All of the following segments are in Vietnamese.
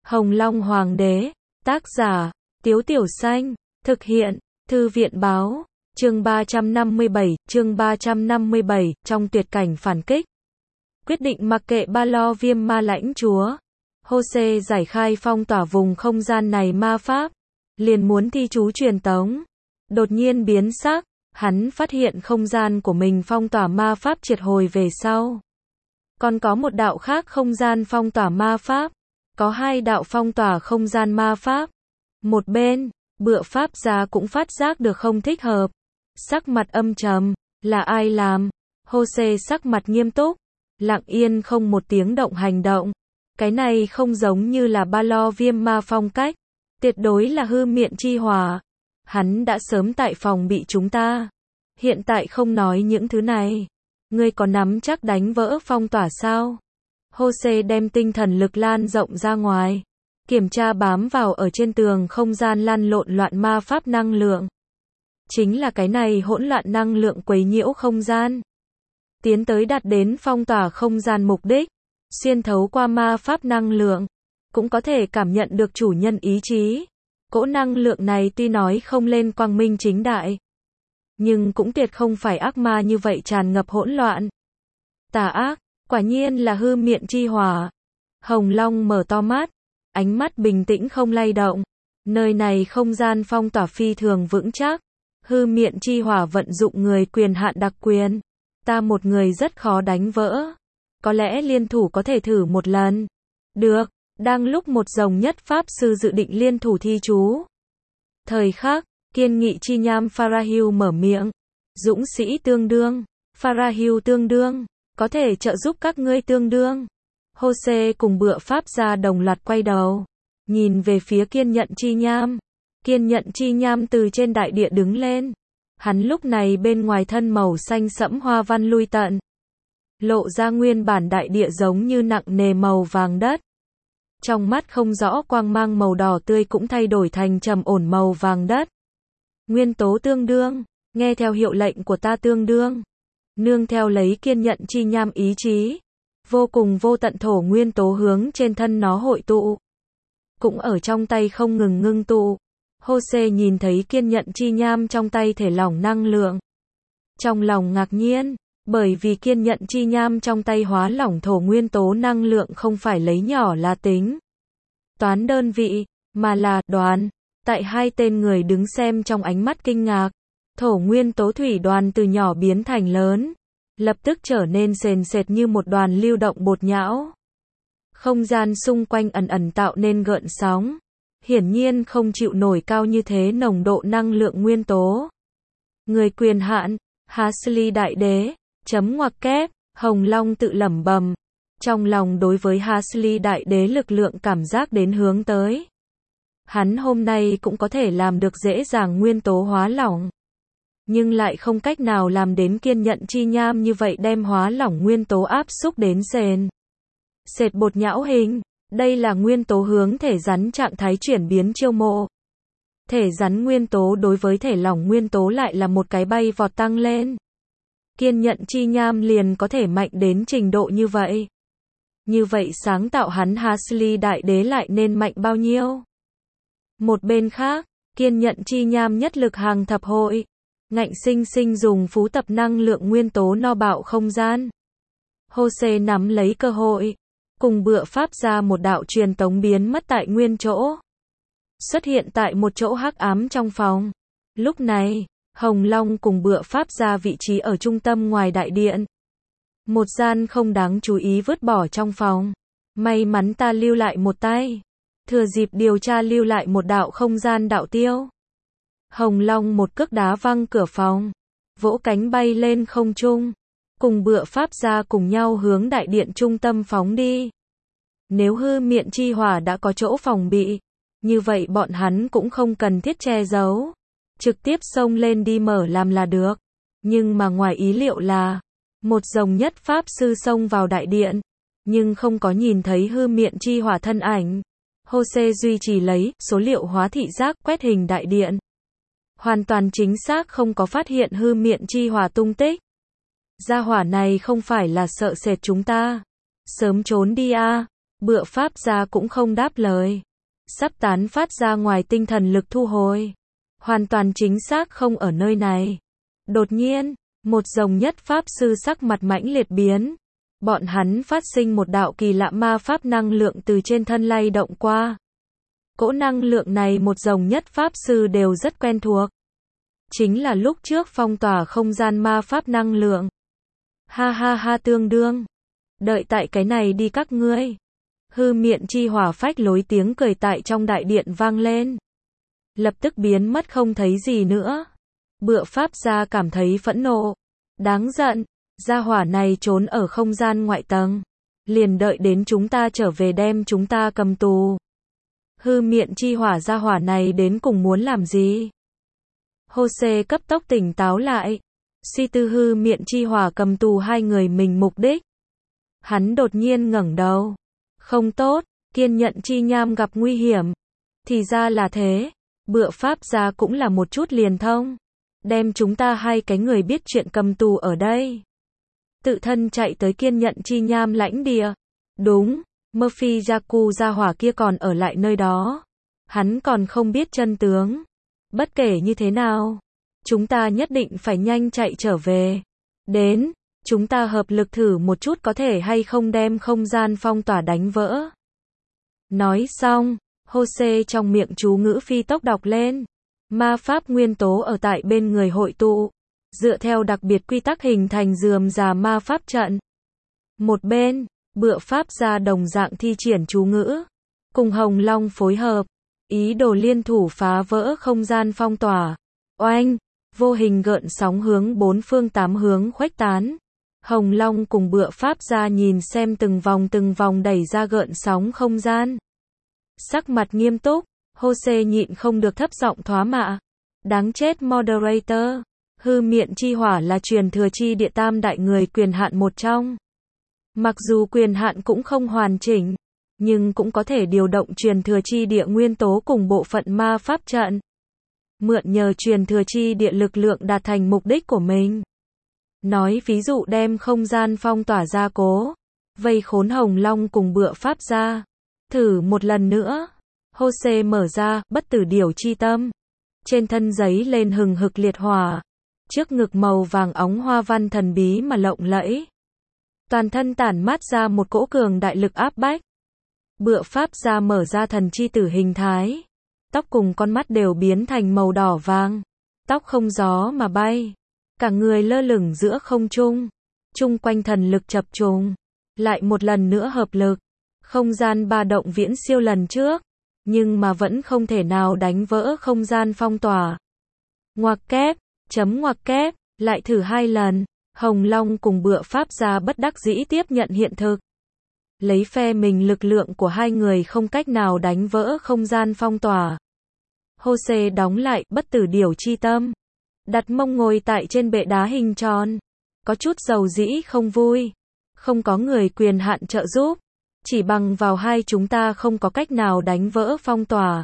Hồng Long Hoàng đế, tác giả, Tiếu Tiểu Xanh, thực hiện, Thư viện báo, chương 357, trong tuyệt cảnh phản kích. Quyết định mặc kệ Ba Lo Viêm Ma lãnh chúa. Jose giải khai phong tỏa vùng không gian này ma pháp, liền muốn thi chú truyền tống. Đột nhiên biến sắc, hắn phát hiện không gian của mình phong tỏa ma pháp triệt hồi về sau. Còn có một đạo khác không gian phong tỏa ma pháp, có hai đạo phong tỏa không gian ma pháp. Một bên, Bựa Pháp Gia cũng phát giác được không thích hợp. Sắc mặt âm trầm, là ai làm? Jose sắc mặt nghiêm túc, lặng yên không một tiếng động hành động. Cái này không giống như là Ba Lo Viêm Ma phong cách, tuyệt đối là hư miệng chi hỏa. Hắn đã sớm tại phòng bị chúng ta, hiện tại không nói những thứ này. Ngươi có nắm chắc đánh vỡ phong tỏa sao? Jose đem tinh thần lực lan rộng ra ngoài, kiểm tra bám vào ở trên tường không gian lan lộn loạn ma pháp năng lượng. Chính là cái này hỗn loạn năng lượng quấy nhiễu không gian, tiến tới đạt đến phong tỏa không gian mục đích, xuyên thấu qua ma pháp năng lượng, cũng có thể cảm nhận được chủ nhân ý chí. Cỗ năng lượng này tuy nói không lên quang minh chính đại, nhưng cũng tuyệt không phải ác ma như vậy tràn ngập hỗn loạn. Tà ác, quả nhiên là hư miệng chi hỏa. Hồng Long mở to mắt, ánh mắt bình tĩnh không lay động. Nơi này không gian phong tỏa phi thường vững chắc. Hư miệng chi hỏa vận dụng người quyền hạn đặc quyền. Ta một người rất khó đánh vỡ. Có lẽ liên thủ có thể thử một lần. Được, đang lúc một rồng nhất pháp sư dự định liên thủ thi chú. Thời khắc, kiên nghị chi nham Farahil mở miệng. Dũng sĩ tương đương, Farahil tương đương, có thể trợ giúp các ngươi tương đương. Jose cùng Bựa Pháp Gia đồng loạt quay đầu, nhìn về phía kiên nhận chi nham. Kiên nhận chi nham từ trên đại địa đứng lên. Hắn lúc này bên ngoài thân màu xanh sẫm hoa văn lui tận, lộ ra nguyên bản đại địa giống như nặng nề màu vàng đất. Trong mắt không rõ quang mang màu đỏ tươi cũng thay đổi thành trầm ổn màu vàng đất. Nguyên tố tương đương, nghe theo hiệu lệnh của ta tương đương. Nương theo lấy kiên nhận chi nham ý chí, vô cùng vô tận thổ nguyên tố hướng trên thân nó hội tụ, cũng ở trong tay không ngừng ngưng tụ. Jose nhìn thấy kiên nhận chi nham trong tay thể lỏng năng lượng, trong lòng ngạc nhiên, bởi vì kiên nhận chi nham trong tay hóa lỏng thổ nguyên tố năng lượng không phải lấy nhỏ là tính toán đơn vị, mà là đoàn. Tại hai tên người đứng xem trong ánh mắt kinh ngạc, thổ nguyên tố thủy đoàn từ nhỏ biến thành lớn, lập tức trở nên sền sệt như một đoàn lưu động bột nhão. Không gian xung quanh ẩn ẩn tạo nên gợn sóng, hiển nhiên không chịu nổi cao như thế nồng độ năng lượng nguyên tố. Người quyền hạn, Hasli đại đế, chấm ngoặc kép, Hồng Long tự lẩm bẩm, trong lòng đối với Hasli đại đế lực lượng cảm giác đến hướng tới. Hắn hôm nay cũng có thể làm được dễ dàng nguyên tố hóa lỏng, nhưng lại không cách nào làm đến kiên nhận chi nham như vậy đem hóa lỏng nguyên tố áp xúc đến sền sệt bột nhão hình. Đây là nguyên tố hướng thể rắn trạng thái chuyển biến chiêu mộ. Thể rắn nguyên tố đối với thể lỏng nguyên tố lại là một cái bay vọt tăng lên. Kiên nhận chi nham liền có thể mạnh đến trình độ như vậy. Như vậy sáng tạo hắn Hasli đại đế lại nên mạnh bao nhiêu? Một bên khác, kiên nhận chi nham nhất lực hàng thập hội, ngạnh sinh sinh dùng phú tập năng lượng nguyên tố no bạo không gian. Jose nắm lấy cơ hội, cùng Bựa Pháp Gia một đạo truyền tống biến mất tại nguyên chỗ, xuất hiện tại một chỗ hắc ám trong phòng. Lúc này, Hồng Long cùng Bựa Pháp Gia vị trí ở trung tâm ngoài đại điện. Một gian không đáng chú ý vứt bỏ trong phòng. May mắn ta lưu lại một tay, thừa dịp điều tra lưu lại một đạo không gian đạo tiêu. Hồng Long một cước đá văng cửa phòng, vỗ cánh bay lên không trung, cùng Bựa Pháp Gia cùng nhau hướng đại điện trung tâm phóng đi. Nếu hư miệng chi hỏa đã có chỗ phòng bị, như vậy bọn hắn cũng không cần thiết che giấu, trực tiếp xông lên đi mở làm là được. Nhưng mà ngoài ý liệu là, một rồng nhất pháp sư xông vào đại điện, nhưng không có nhìn thấy hư miệng chi hỏa thân ảnh. Jose duy trì lấy số liệu hóa thị giác quét hình đại điện, hoàn toàn chính xác không có phát hiện hư miệng chi hỏa tung tích. Gia hỏa này không phải là sợ sệt chúng ta, sớm trốn đi à. Bựa pháp gia cũng không đáp lời. Sắp tán phát ra ngoài tinh thần lực thu hồi. Hoàn toàn chính xác không ở nơi này. Đột nhiên, một dòng nhất pháp sư sắc mặt mãnh liệt biến. Bọn hắn phát sinh một đạo kỳ lạ ma pháp năng lượng từ trên thân lay động qua. Cỗ năng lượng này một dòng nhất pháp sư đều rất quen thuộc. Chính là lúc trước phong tỏa không gian ma pháp năng lượng. Ha ha ha tương đương. Đợi tại cái này đi các ngươi. Hư miệng chi hỏa phách lối tiếng cười tại trong đại điện vang lên. Lập tức biến mất không thấy gì nữa. Bựa pháp gia cảm thấy phẫn nộ. Đáng giận, gia hỏa này trốn ở không gian ngoại tầng. Liền đợi đến chúng ta trở về đem chúng ta cầm tù. Hư miệng chi hỏa gia hỏa này đến cùng muốn làm gì? Jose cấp tốc tỉnh táo lại. Suy tư hư miệng chi hỏa cầm tù hai người mình mục đích. Hắn đột nhiên ngẩng đầu. Không tốt, kiên nhận chi nham gặp nguy hiểm. Thì ra là thế. Bựa pháp gia cũng là một chút liền thông. Đem chúng ta hai cái người biết chuyện cầm tù ở đây. Tự thân chạy tới kiên nhận chi nham lãnh địa. Đúng, Murphy Yaku gia hỏa kia còn ở lại nơi đó. Hắn còn không biết chân tướng. Bất kể như thế nào, chúng ta nhất định phải nhanh chạy trở về. Đến, chúng ta hợp lực thử một chút có thể hay không đem không gian phong tỏa đánh vỡ. Nói xong, Jose trong miệng chú ngữ phi tốc đọc lên. Ma pháp nguyên tố ở tại bên người hội tụ. Dựa theo đặc biệt quy tắc hình thành rườm rà ma pháp trận. Một bên, bựa pháp gia đồng dạng thi triển chú ngữ. Cùng Hồng Long phối hợp. Ý đồ liên thủ phá vỡ không gian phong tỏa. Oanh, vô hình gợn sóng hướng bốn phương tám hướng khuếch tán. Hồng Long cùng bựa pháp gia nhìn xem từng vòng đẩy ra gợn sóng không gian. Sắc mặt nghiêm túc, Jose nhịn không được thấp giọng thoá mạ. Đáng chết moderator. Hư miệng chi hỏa là truyền thừa chi địa tam đại người quyền hạn một trong. Mặc dù quyền hạn cũng không hoàn chỉnh, nhưng cũng có thể điều động truyền thừa chi địa nguyên tố cùng bộ phận ma pháp trận. Mượn nhờ truyền thừa chi địa lực lượng đạt thành mục đích của mình. Nói ví dụ đem không gian phong tỏa gia cố. Vây khốn Hồng Long cùng bựa pháp gia. Thử một lần nữa. Jose mở ra, bất tử điểu chi tâm. Trên thân giấy lên hừng hực liệt hỏa. Trước ngực màu vàng óng hoa văn thần bí mà lộng lẫy. Toàn thân tản mát ra một cỗ cường đại lực áp bách. Bựa pháp gia mở ra thần chi tử hình thái. Tóc cùng con mắt đều biến thành màu đỏ vàng. Tóc không gió mà bay. Cả người lơ lửng giữa không trung. Chung quanh thần lực chập trùng. Lại một lần nữa hợp lực. Không gian ba động viễn siêu lần trước. Nhưng mà vẫn không thể nào đánh vỡ không gian phong tỏa. Ngoặc kép, chấm ngoặc kép, lại thử hai lần. Hồng Long cùng bựa pháp gia bất đắc dĩ tiếp nhận hiện thực. Lấy phe mình lực lượng của hai người không cách nào đánh vỡ không gian phong tỏa. Jose đóng lại bất tử điểu chi tâm. Đặt mông ngồi tại trên bệ đá hình tròn. Có chút dầu dĩ không vui. Không có người quyền hạn trợ giúp. Chỉ bằng vào hai chúng ta không có cách nào đánh vỡ phong tỏa.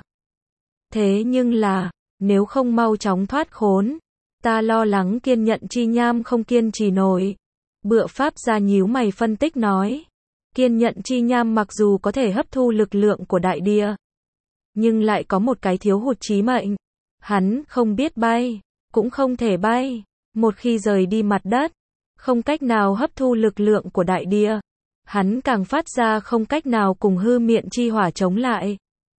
Thế nhưng là, nếu không mau chóng thoát khốn, ta lo lắng kiên nhận chi nham không kiên trì nổi. Bựa pháp gia nhíu mày phân tích nói. Kiên nhận chi nham mặc dù có thể hấp thu lực lượng của đại địa, nhưng lại có một cái thiếu hụt chí mệnh. Hắn không biết bay, cũng không thể bay. Một khi rời đi mặt đất, không cách nào hấp thu lực lượng của đại địa. Hắn càng phát ra không cách nào cùng hư miệng chi hỏa chống lại.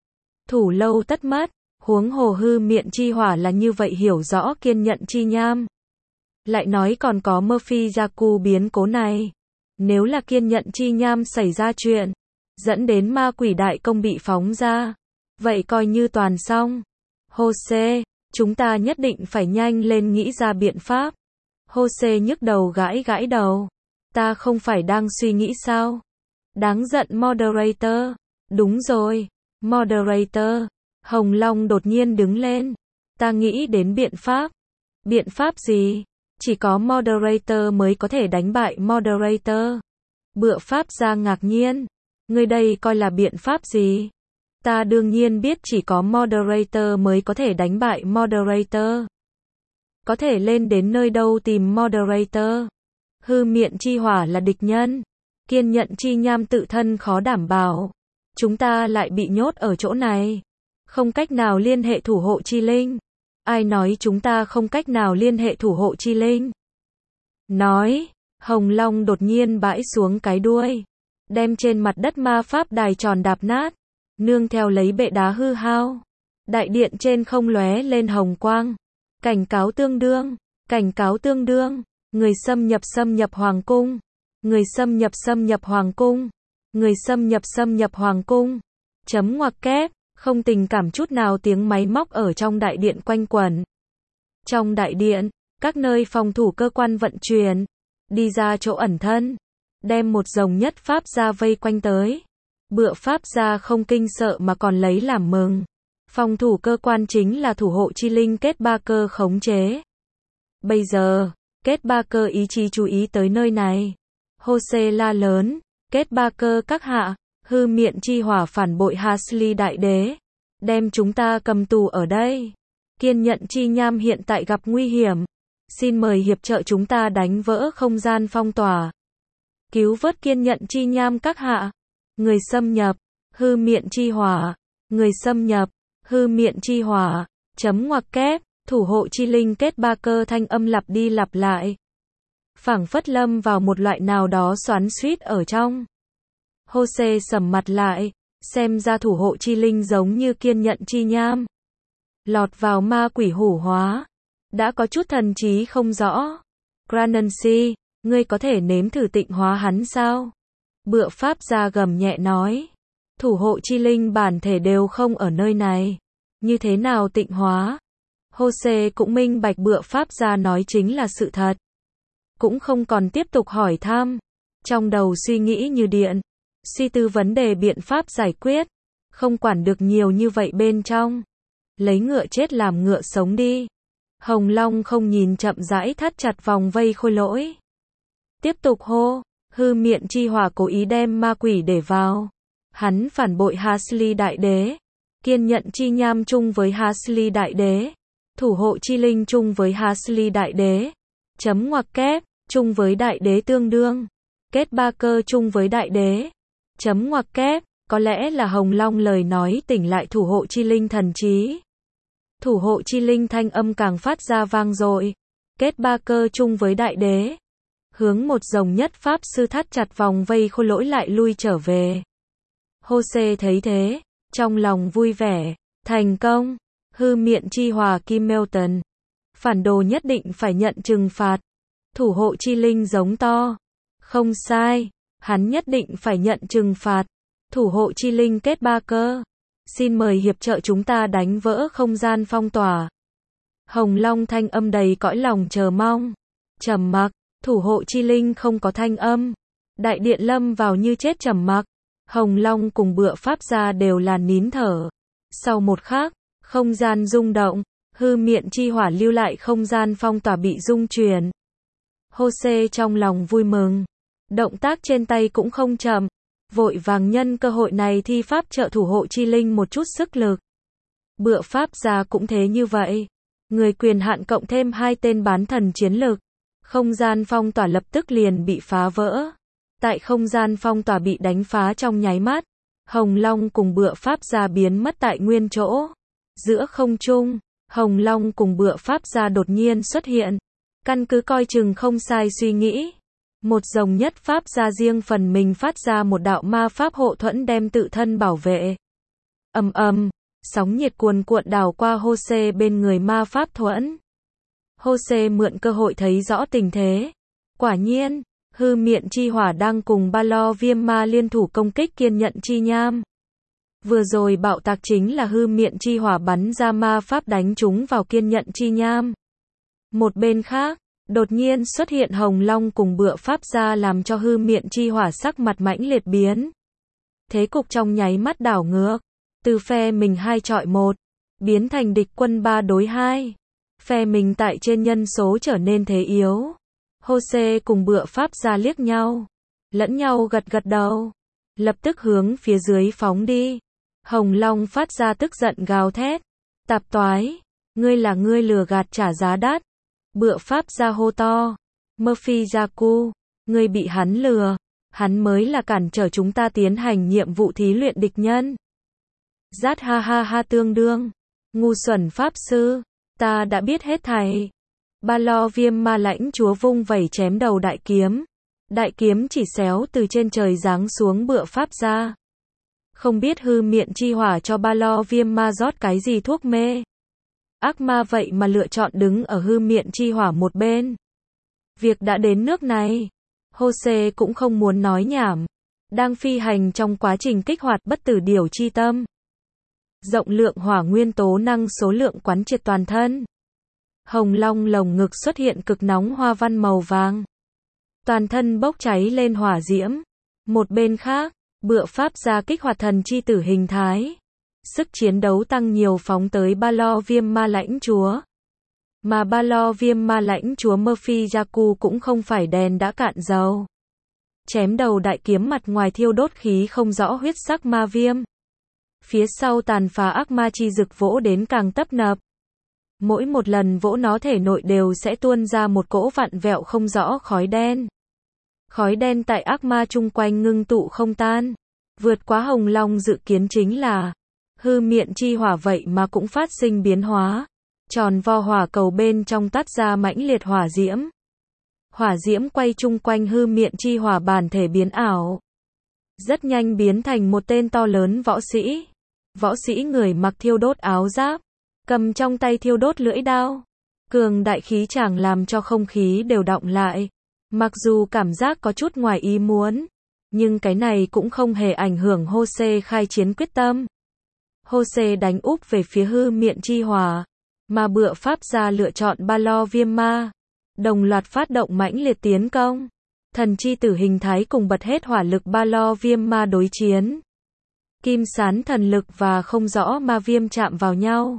Thủ lâu tất mất, huống hồ hư miệng chi hỏa là như vậy hiểu rõ kiên nhận chi nham. Lại nói còn có Murphy Yaku biến cố này. Nếu là kiên nhận chi nham xảy ra chuyện, dẫn đến ma quỷ đại công bị phóng ra, vậy coi như toàn xong. Jose, chúng ta nhất định phải nhanh lên nghĩ ra biện pháp. Jose nhức đầu gãi đầu. Ta không phải đang suy nghĩ sao? Đáng giận moderator. Đúng rồi, moderator. Hồng Long đột nhiên đứng lên. Ta nghĩ đến biện pháp. Biện pháp gì? Chỉ có moderator mới có thể đánh bại moderator. Bựa pháp gia ngạc nhiên. Ngươi đây coi là biện pháp gì? Ta đương nhiên biết chỉ có moderator mới có thể đánh bại moderator. Có thể lên đến nơi đâu tìm moderator? Hư miệng chi hỏa là địch nhân. Kiên Nhẫn Chi Nham tự thân khó đảm bảo. Chúng ta lại bị nhốt ở chỗ này. Không cách nào liên hệ thủ hộ chi linh. Ai nói chúng ta không cách nào liên hệ thủ hộ chi linh? Nói, Hồng Long đột nhiên bãi xuống cái đuôi. Đem trên mặt đất ma pháp đài tròn đạp nát. Nương theo lấy bệ đá hư hao. Đại điện trên không lóe lên hồng quang. Cảnh cáo tương đương. Cảnh cáo tương đương. Người xâm nhập hoàng cung. Người xâm nhập hoàng cung. Người xâm nhập hoàng cung. Chấm ngoặc kép. Không tình cảm chút nào tiếng máy móc ở trong đại điện quanh quẩn. Trong đại điện, các nơi phòng thủ cơ quan vận chuyển. Đi ra chỗ ẩn thân. Đem một dòng nhất pháp gia vây quanh tới. Bựa pháp gia không kinh sợ mà còn lấy làm mừng. Phòng thủ cơ quan chính là thủ hộ chi linh kết ba cơ khống chế. Bây giờ, kết ba cơ ý chí chú ý tới nơi này. Jose la lớn, kết ba cơ các hạ, hư miện chi hỏa phản bội Hasli đại đế. Đem chúng ta cầm tù ở đây. Kiên Nhẫn Chi Nham hiện tại gặp nguy hiểm. Xin mời hiệp trợ chúng ta đánh vỡ không gian phong tỏa. Cứu vớt Kiên Nhẫn Chi Nham các hạ. Người xâm nhập, hư miện chi hỏa. Người xâm nhập, hư miện chi hỏa. Chấm ngoặc kép, thủ hộ chi linh kết ba cơ thanh âm lặp đi lặp lại. Phảng phất lâm vào một loại nào đó xoắn xuýt ở trong. Jose sầm mặt lại, xem ra thủ hộ chi linh giống như Kiên Nhẫn Chi Nham. Lọt vào ma quỷ hủ hóa. Đã có chút thần trí không rõ. Granancy, ngươi có thể nếm thử tịnh hóa hắn sao? Bựa pháp gia gầm nhẹ nói. Thủ hộ chi linh bản thể đều không ở nơi này. Như thế nào tịnh hóa? Jose cũng minh bạch bựa pháp gia nói chính là sự thật. Cũng không còn tiếp tục hỏi thăm. Trong đầu suy nghĩ như điện. Suy tư vấn đề biện pháp giải quyết. Không quản được nhiều như vậy bên trong. Lấy ngựa chết làm ngựa sống đi. Hồng Long không nhìn chậm rãi thắt chặt vòng vây khôi lỗi. Tiếp tục hô. Hư miện chi hỏa cố ý đem ma quỷ để vào. Hắn phản bội Hasli đại đế. Kiên Nhẫn Chi Nham chung với Hasli đại đế. Thủ hộ chi linh chung với Hasli đại đế. Chấm ngoặc kép, chung với đại đế tương đương. Kết ba cơ chung với đại đế. Chấm ngoặc kép, có lẽ là Hồng Long lời nói tỉnh lại thủ hộ chi linh thần trí. Thủ hộ chi linh thanh âm càng phát ra vang dội. Kết ba cơ chung với đại đế. Hướng một dòng nhất pháp sư thắt chặt vòng vây khôi lỗi lại lui trở về. Jose thấy thế, trong lòng vui vẻ, thành công, hư miện chi hòa Kim Melton. Phản đồ nhất định phải nhận trừng phạt. Thủ hộ chi linh giống to. Không sai, hắn nhất định phải nhận trừng phạt. Thủ hộ chi linh kết ba cơ. Xin mời hiệp trợ chúng ta đánh vỡ không gian phong tỏa. Hồng Long thanh âm đầy cõi lòng chờ mong. Trầm mặc, thủ hộ chi linh không có thanh âm. Đại điện lâm vào như chết trầm mặc. Hồng Long cùng bựa pháp gia đều là nín thở. Sau một khắc, không gian rung động, hư miện chi hỏa lưu lại không gian phong tỏa bị rung chuyển. Jose trong lòng vui mừng. Động tác trên tay cũng không chậm. Vội vàng nhân cơ hội này thi pháp trợ thủ hộ chi linh một chút sức lực. Bựa pháp gia cũng thế như vậy. Người quyền hạn cộng thêm 2 tên bán thần chiến lực. Không gian phong tỏa lập tức liền bị phá vỡ. Tại không gian phong tỏa bị đánh phá trong nháy mắt. Hồng Long cùng bựa pháp gia biến mất tại nguyên chỗ. Giữa không trung, Hồng Long cùng bựa pháp gia đột nhiên xuất hiện. Căn cứ coi chừng không sai suy nghĩ. Một dòng nhất pháp gia riêng phần mình phát ra một đạo ma pháp hộ thuẫn đem tự thân bảo vệ. Ầm ầm, sóng nhiệt cuồn cuộn đảo qua Jose bên người ma pháp thuẫn. Jose mượn cơ hội thấy rõ tình thế. Quả nhiên, hư miện chi hỏa đang cùng ba lo viêm ma liên thủ công kích Kiên Nhẫn Chi Nham. Vừa rồi bạo tạc chính là hư miện chi hỏa bắn ra ma pháp đánh trúng vào Kiên Nhẫn Chi Nham. Một bên khác, đột nhiên xuất hiện Hồng Long cùng bựa pháp gia làm cho hư miện chi hỏa sắc mặt mãnh liệt biến. Thế cục trong nháy mắt đảo ngược. Từ phe mình 2 chọi 1, biến thành địch quân 3 đối 2. Phe mình tại trên nhân số trở nên thế yếu. Jose cùng bựa pháp gia liếc nhau. Lẫn nhau gật gật đầu. Lập tức hướng phía dưới phóng đi. Hồng Long phát ra tức giận gào thét. Tạp toái. Ngươi là ngươi lừa gạt trả giá đắt. Bựa pháp gia hô to. Murphy Jaku. Ngươi bị hắn lừa. Hắn mới là cản trở chúng ta tiến hành nhiệm vụ thí luyện địch nhân. Rát ha ha ha tương đương. Ngu xuẩn pháp sư. Ta đã biết hết thảy. Ba Lo Viêm Ma Lãnh Chúa vung vẩy chém đầu đại kiếm. Đại kiếm chỉ xéo từ trên trời giáng xuống bựa pháp ra. Không biết hư miệng chi hỏa cho Ba Lo Viêm Ma rót cái gì thuốc mê. Ác ma vậy mà lựa chọn đứng ở hư miệng chi hỏa một bên. Việc đã đến nước này. Jose cũng không muốn nói nhảm. Đang phi hành trong quá trình kích hoạt bất tử điều chi tâm. Rộng lượng hỏa nguyên tố năng số lượng quán triệt toàn thân. Hồng long lồng ngực xuất hiện cực nóng hoa văn màu vàng. Toàn thân bốc cháy lên hỏa diễm. Một bên khác, bựa pháp ra kích hoạt thần chi tử hình thái. Sức chiến đấu tăng nhiều phóng tới Ba Lo Viêm Ma Lãnh Chúa. Mà Ba Lo Viêm Ma Lãnh Chúa Murphy Yaku cũng không phải đèn đã cạn dầu. Chém đầu đại kiếm mặt ngoài thiêu đốt khí không rõ huyết sắc ma viêm. Phía sau tàn phá ác ma chi dực vỗ đến càng tấp nập. Mỗi một lần vỗ nó thể nội đều sẽ tuôn ra một cỗ vặn vẹo không rõ khói đen. Khói đen tại ác ma chung quanh ngưng tụ không tan. Vượt quá Hồng Long dự kiến chính là hư miệng chi hỏa vậy mà cũng phát sinh biến hóa. Tròn vo hỏa cầu bên trong tắt ra mãnh liệt hỏa diễm. Hỏa diễm quay chung quanh hư miệng chi hỏa bản thể biến ảo. Rất nhanh biến thành một tên to lớn võ sĩ. Võ sĩ người mặc thiêu đốt áo giáp. Cầm trong tay thiêu đốt lưỡi đao. Cường đại khí chàng làm cho không khí đều đọng lại. Mặc dù cảm giác có chút ngoài ý muốn. Nhưng cái này cũng không hề ảnh hưởng Jose khai chiến quyết tâm. Jose đánh úp về phía hư miệng chi hỏa. Mà bựa pháp gia lựa chọn Ba Lo Viêm Ma. Đồng loạt phát động mãnh liệt tiến công. Thần chi tử hình thái cùng bật hết hỏa lực Ba Lo Viêm Ma đối chiến. Kim sán thần lực và không rõ ma viêm chạm vào nhau.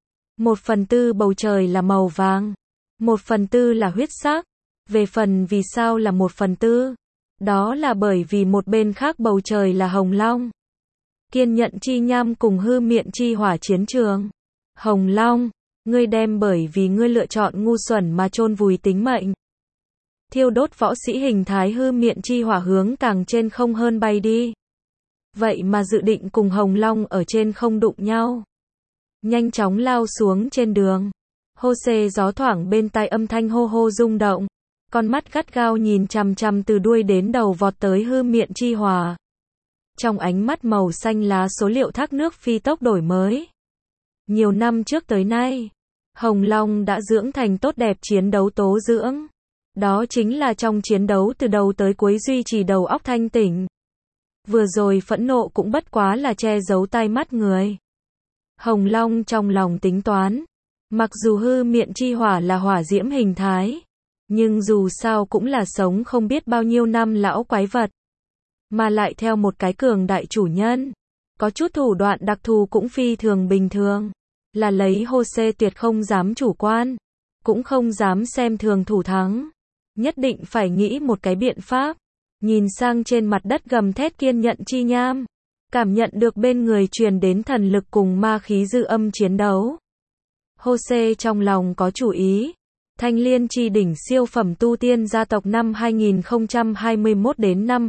1/4 bầu trời là màu vàng. 1/4 là huyết sắc. Về phần vì sao là 1/4? Đó là bởi vì một bên khác bầu trời là Hồng Long. Kiên nhận chi nham cùng hư miệng chi hỏa chiến trường. Hồng Long, ngươi đem bởi vì ngươi lựa chọn ngu xuẩn mà chôn vùi tính mệnh. Thiêu đốt võ sĩ hình thái hư miệng chi hỏa hướng càng trên không hơn bay đi. Vậy mà dự định cùng Hồng Long ở trên không đụng nhau. Nhanh chóng lao xuống trên đường. Jose gió thoảng bên tai âm thanh hô hô rung động. Con mắt gắt gao nhìn chằm chằm từ đuôi đến đầu vọt tới hư miệng chi hỏa. Trong ánh mắt màu xanh lá số liệu thác nước phi tốc đổi mới. Nhiều năm trước tới nay, Hồng Long đã dưỡng thành tốt đẹp chiến đấu tố dưỡng. Đó chính là trong chiến đấu từ đầu tới cuối duy trì đầu óc thanh tỉnh. Vừa rồi phẫn nộ cũng bất quá là che giấu tai mắt người. Hồng Long trong lòng tính toán. Mặc dù hư miệng chi hỏa là hỏa diễm hình thái. Nhưng dù sao cũng là sống không biết bao nhiêu năm lão quái vật. Mà lại theo một cái cường đại chủ nhân. Có chút thủ đoạn đặc thù cũng phi thường bình thường. Là lấy Jose tuyệt không dám chủ quan. Cũng không dám xem thường thủ thắng. Nhất định phải nghĩ một cái biện pháp. Nhìn sang trên mặt đất gầm thét kiên nhận chi nham. Cảm nhận được bên người truyền đến thần lực cùng ma khí dư âm chiến đấu. Jose trong lòng có chủ ý. Thanh Liên chi đỉnh siêu phẩm tu tiên gia tộc năm 2021 đến năm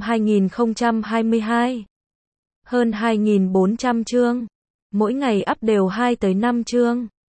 2022. Hơn 2.400 chương. Mỗi ngày up đều 2 tới 5 chương.